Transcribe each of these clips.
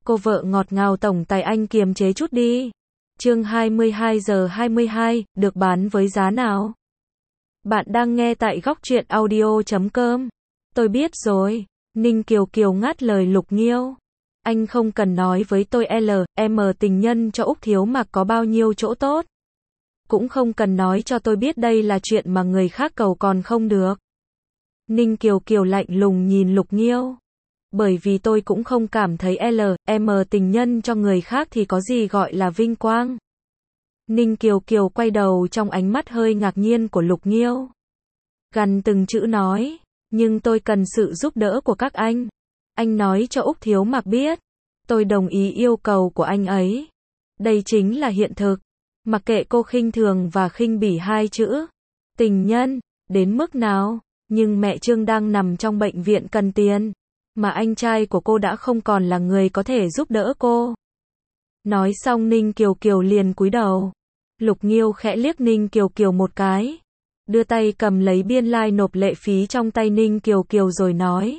Cô vợ ngọt ngào tổng tài anh kiềm chế chút đi. Chương 22 giờ 22, được bán với giá nào? Bạn đang nghe tại góc truyện audio.com. Tôi biết rồi. Ninh Kiều Kiều ngắt lời Lục Nghiêu. Anh không cần nói với tôi M tình nhân cho Úc Thiếu Mặc có bao nhiêu chỗ tốt. Cũng không cần nói cho tôi biết đây là chuyện mà người khác cầu còn không được. Ninh Kiều Kiều lạnh lùng nhìn Lục Nghiêu. Bởi vì tôi cũng không cảm thấy M tình nhân cho người khác thì có gì gọi là vinh quang. Ninh Kiều Kiều quay đầu trong ánh mắt hơi ngạc nhiên của Lục Nghiêu. Gằn từng chữ nói, nhưng tôi cần sự giúp đỡ của các anh. Anh nói cho Úc Thiếu Mặc biết. Tôi đồng ý yêu cầu của anh ấy. Đây chính là hiện thực. Mặc kệ cô khinh thường và khinh bỉ hai chữ tình nhân, đến mức nào, nhưng mẹ Trương đang nằm trong bệnh viện cần tiền. Mà anh trai của cô đã không còn là người có thể giúp đỡ cô. Nói xong Ninh Kiều Kiều liền cúi đầu. Lục Nghiêu khẽ liếc Ninh Kiều Kiều một cái. Đưa tay cầm lấy biên lai nộp lệ phí trong tay Ninh Kiều Kiều rồi nói.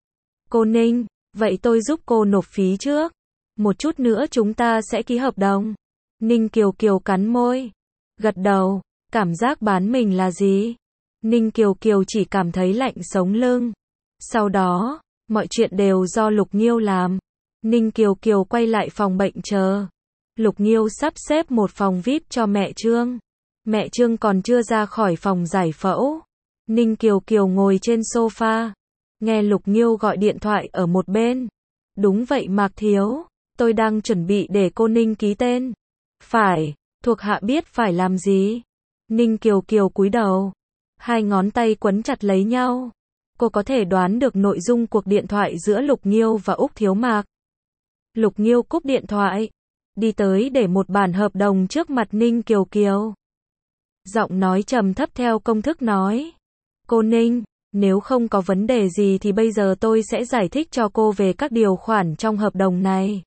Cô Ninh, vậy tôi giúp cô nộp phí trước. Một chút nữa chúng ta sẽ ký hợp đồng. Ninh Kiều Kiều cắn môi. Gật đầu, cảm giác bán mình là gì? Ninh Kiều Kiều chỉ cảm thấy lạnh sống lưng. Sau đó, mọi chuyện đều do Lục Nghiêu làm. Ninh Kiều Kiều quay lại phòng bệnh chờ. Lục Nghiêu sắp xếp một phòng VIP cho mẹ Trương. Mẹ Trương còn chưa ra khỏi phòng giải phẫu. Ninh Kiều Kiều ngồi trên sofa. Nghe Lục Nghiêu gọi điện thoại ở một bên. Đúng vậy Mạc Thiếu. Tôi đang chuẩn bị để cô Ninh ký tên. Phải, thuộc hạ biết phải làm gì. Ninh Kiều Kiều cúi đầu. Hai ngón tay quấn chặt lấy nhau. Cô có thể đoán được nội dung cuộc điện thoại giữa Lục Nghiêu và Úc Thiếu Mạc. Lục Nghiêu cúp điện thoại. Đi tới để một bản hợp đồng trước mặt Ninh Kiều Kiều. Giọng nói trầm thấp theo công thức nói. Cô Ninh, nếu không có vấn đề gì thì bây giờ tôi sẽ giải thích cho cô về các điều khoản trong hợp đồng này.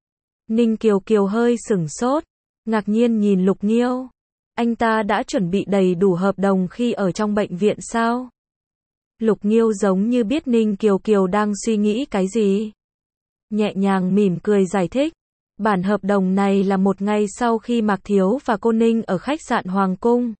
Ninh Kiều Kiều hơi sửng sốt. Ngạc nhiên nhìn Lục Nghiêu. Anh ta đã chuẩn bị đầy đủ hợp đồng khi ở trong bệnh viện sao? Lục Nghiêu giống như biết Ninh Kiều Kiều đang suy nghĩ cái gì. Nhẹ nhàng mỉm cười giải thích. Bản hợp đồng này là một ngày sau khi Mạc Thiếu và cô Ninh ở khách sạn Hoàng Cung.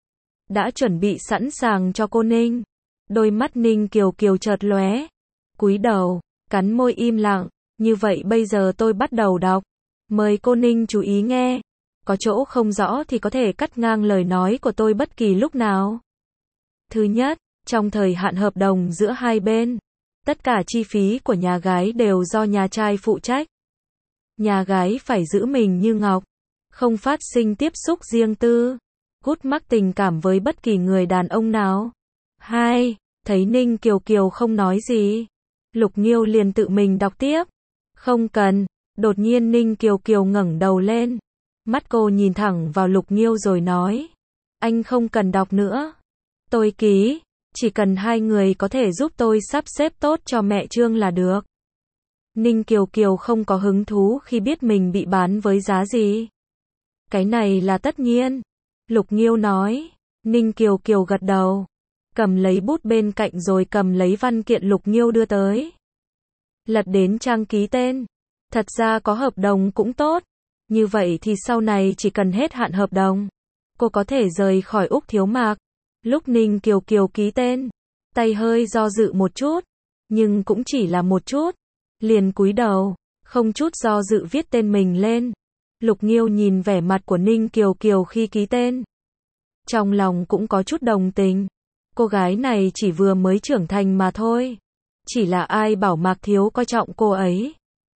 Đã chuẩn bị sẵn sàng cho cô Ninh. Đôi mắt Ninh Kiều Kiều chợt lóe. Cúi đầu, cắn môi im lặng. Như vậy bây giờ tôi bắt đầu đọc. Mời cô Ninh chú ý nghe. Có chỗ không rõ thì có thể cắt ngang lời nói của tôi bất kỳ lúc nào. Thứ nhất, trong thời hạn hợp đồng giữa hai bên, tất cả chi phí của nhà gái đều do nhà trai phụ trách. Nhà gái phải giữ mình như ngọc, không phát sinh tiếp xúc riêng tư, hút mắc tình cảm với bất kỳ người đàn ông nào. 2. Thấy Ninh Kiều Kiều không nói gì, Lục Nghiêu liền tự mình đọc tiếp. Không cần. Đột nhiên Ninh Kiều Kiều ngẩng đầu lên. Mắt cô nhìn thẳng vào Lục Nghiêu rồi nói. Anh không cần đọc nữa. Tôi ký. Chỉ cần hai người có thể giúp tôi sắp xếp tốt cho mẹ Trương là được. Ninh Kiều Kiều không có hứng thú khi biết mình bị bán với giá gì. Cái này là tất nhiên. Lục Nghiêu nói. Ninh Kiều Kiều gật đầu. Cầm lấy bút bên cạnh rồi cầm lấy văn kiện Lục Nghiêu đưa tới. Lật đến trang ký tên. Thật ra có hợp đồng cũng tốt. Như vậy thì sau này chỉ cần hết hạn hợp đồng, cô có thể rời khỏi Úc Thiếu Mạc. Lúc Ninh Kiều Kiều ký tên, tay hơi do dự một chút, nhưng cũng chỉ là một chút. Liền cúi đầu, không chút do dự viết tên mình lên. Lục Nghiêu nhìn vẻ mặt của Ninh Kiều Kiều khi ký tên. Trong lòng cũng có chút đồng tình. Cô gái này chỉ vừa mới trưởng thành mà thôi. Chỉ là ai bảo Mạc Thiếu coi trọng cô ấy.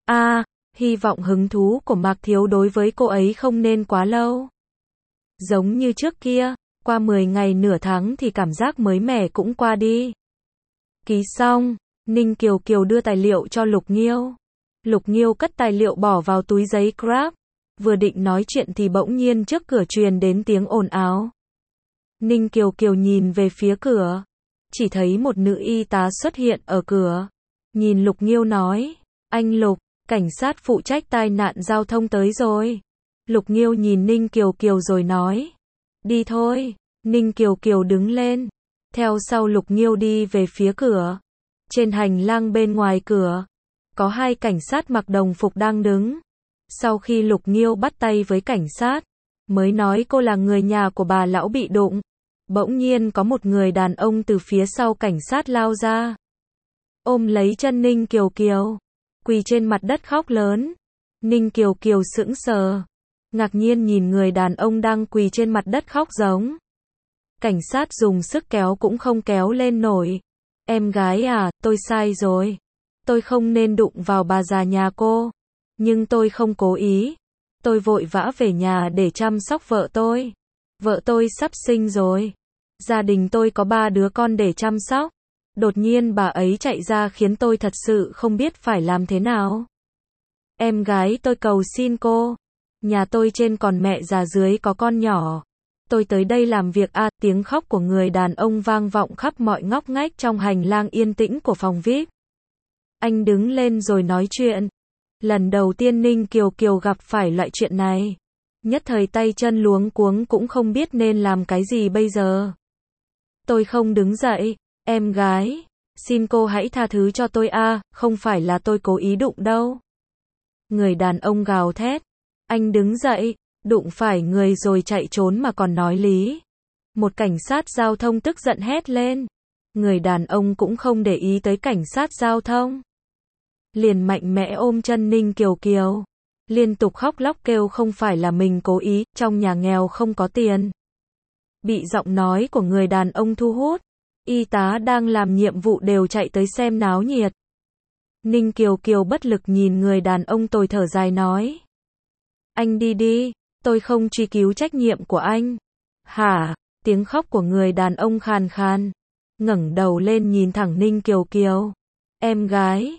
Hy vọng hứng thú của Mạc Thiếu đối với cô ấy không nên quá lâu. Giống như trước kia, qua 10 ngày nửa tháng thì cảm giác mới mẻ cũng qua đi. Ký xong, Ninh Kiều Kiều đưa tài liệu cho Lục Nghiêu. Lục Nghiêu cất tài liệu bỏ vào túi giấy Grab. Vừa định nói chuyện thì bỗng nhiên trước cửa truyền đến tiếng ồn ào. Ninh Kiều Kiều nhìn về phía cửa. Chỉ thấy một nữ y tá xuất hiện ở cửa. Nhìn Lục Nghiêu nói. Anh Lục, cảnh sát phụ trách tai nạn giao thông tới rồi. Lục Nghiêu nhìn Ninh Kiều Kiều rồi nói. Đi thôi. Ninh Kiều Kiều đứng lên. Theo sau Lục Nghiêu đi về phía cửa. Trên hành lang bên ngoài cửa, có hai cảnh sát mặc đồng phục đang đứng. Sau khi Lục Nghiêu bắt tay với cảnh sát, mới nói cô là người nhà của bà lão bị đụng. Bỗng nhiên có một người đàn ông từ phía sau cảnh sát lao ra, ôm lấy chân Ninh Kiều Kiều, quỳ trên mặt đất khóc lớn. Ninh Kiều Kiều sững sờ, ngạc nhiên nhìn người đàn ông đang quỳ trên mặt đất khóc giống. Cảnh sát dùng sức kéo cũng không kéo lên nổi. Em gái à, tôi sai rồi. Tôi không nên đụng vào bà già nhà cô. Nhưng tôi không cố ý. Tôi vội vã về nhà để chăm sóc vợ tôi. Vợ tôi sắp sinh rồi. Gia đình tôi có 3 đứa con để chăm sóc. Đột nhiên bà ấy chạy ra khiến tôi thật sự không biết phải làm thế nào. Em gái tôi cầu xin cô. Nhà tôi trên còn mẹ già dưới có con nhỏ. Tôi tới đây làm việc à, tiếng khóc của người đàn ông vang vọng khắp mọi ngóc ngách trong hành lang yên tĩnh của phòng VIP. Anh đứng lên rồi nói chuyện. Lần đầu tiên Ninh Kiều Kiều gặp phải loại chuyện này. Nhất thời tay chân luống cuống cũng không biết nên làm cái gì bây giờ. Tôi không đứng dậy. Em gái, xin cô hãy tha thứ cho tôi à, không phải là tôi cố ý đụng đâu. Người đàn ông gào thét. Anh đứng dậy, đụng phải người rồi chạy trốn mà còn nói lý. Một cảnh sát giao thông tức giận hét lên. Người đàn ông cũng không để ý tới cảnh sát giao thông. Liền mạnh mẽ ôm chân Ninh Kiều Kiều. Liên tục khóc lóc kêu không phải là mình cố ý, trong nhà nghèo không có tiền. Bị giọng nói của người đàn ông thu hút. Y tá đang làm nhiệm vụ đều chạy tới xem náo nhiệt. Ninh Kiều Kiều bất lực nhìn người đàn ông tồi thở dài nói. Anh đi đi, tôi không truy cứu trách nhiệm của anh. Hả? Tiếng khóc của người đàn ông khàn khàn. Ngẩng đầu lên nhìn thẳng Ninh Kiều Kiều. Em gái,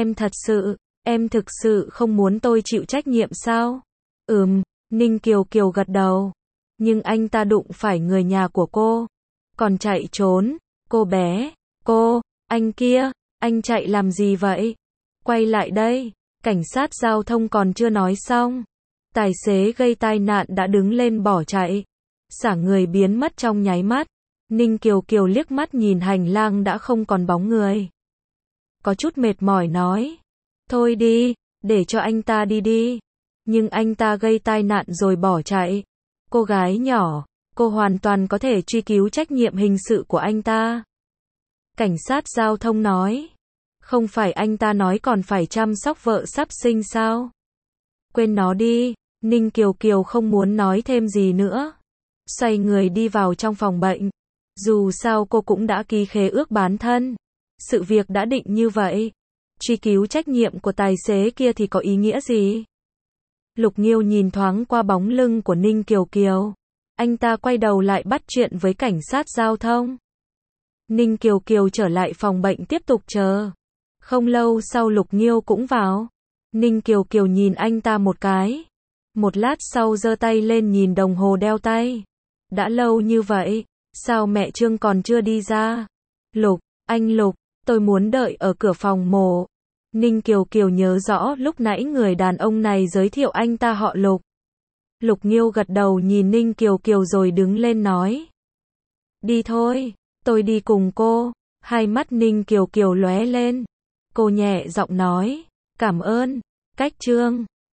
em thực sự không muốn tôi chịu trách nhiệm sao? Ninh Kiều Kiều gật đầu. Nhưng anh ta đụng phải người nhà của cô. Còn chạy trốn. Cô bé, anh kia, anh chạy làm gì vậy? Quay lại đây, cảnh sát giao thông còn chưa nói xong. Tài xế gây tai nạn đã đứng lên bỏ chạy. Xả người biến mất trong nháy mắt. Ninh Kiều Kiều liếc mắt nhìn hành lang đã không còn bóng người. Có chút mệt mỏi nói. Thôi đi, để cho anh ta đi đi. Nhưng anh ta gây tai nạn rồi bỏ chạy. Cô gái nhỏ, cô hoàn toàn có thể truy cứu trách nhiệm hình sự của anh ta. Cảnh sát giao thông nói. Không phải anh ta nói còn phải chăm sóc vợ sắp sinh sao? Quên nó đi. Ninh Kiều Kiều không muốn nói thêm gì nữa. Xoay người đi vào trong phòng bệnh. Dù sao cô cũng đã ký khế ước bán thân. Sự việc đã định như vậy. Truy cứu trách nhiệm của tài xế kia thì có ý nghĩa gì? Lục Nghiêu nhìn thoáng qua bóng lưng của Ninh Kiều Kiều. Anh ta quay đầu lại bắt chuyện với cảnh sát giao thông. Ninh Kiều Kiều trở lại phòng bệnh tiếp tục chờ. Không lâu sau Lục Nghiêu cũng vào. Ninh Kiều Kiều nhìn anh ta một cái. Một lát sau giơ tay lên nhìn đồng hồ đeo tay. Đã lâu như vậy, sao mẹ Trương còn chưa đi ra? Anh Lục, tôi muốn đợi ở cửa phòng mổ. Ninh Kiều Kiều nhớ rõ lúc nãy người đàn ông này giới thiệu anh ta họ Lục. Lục Nghiêu gật đầu nhìn Ninh Kiều Kiều rồi đứng lên nói. Đi thôi, tôi đi cùng cô. Hai mắt Ninh Kiều Kiều lóe lên. Cô nhẹ giọng nói. Cảm ơn, Cách Trương.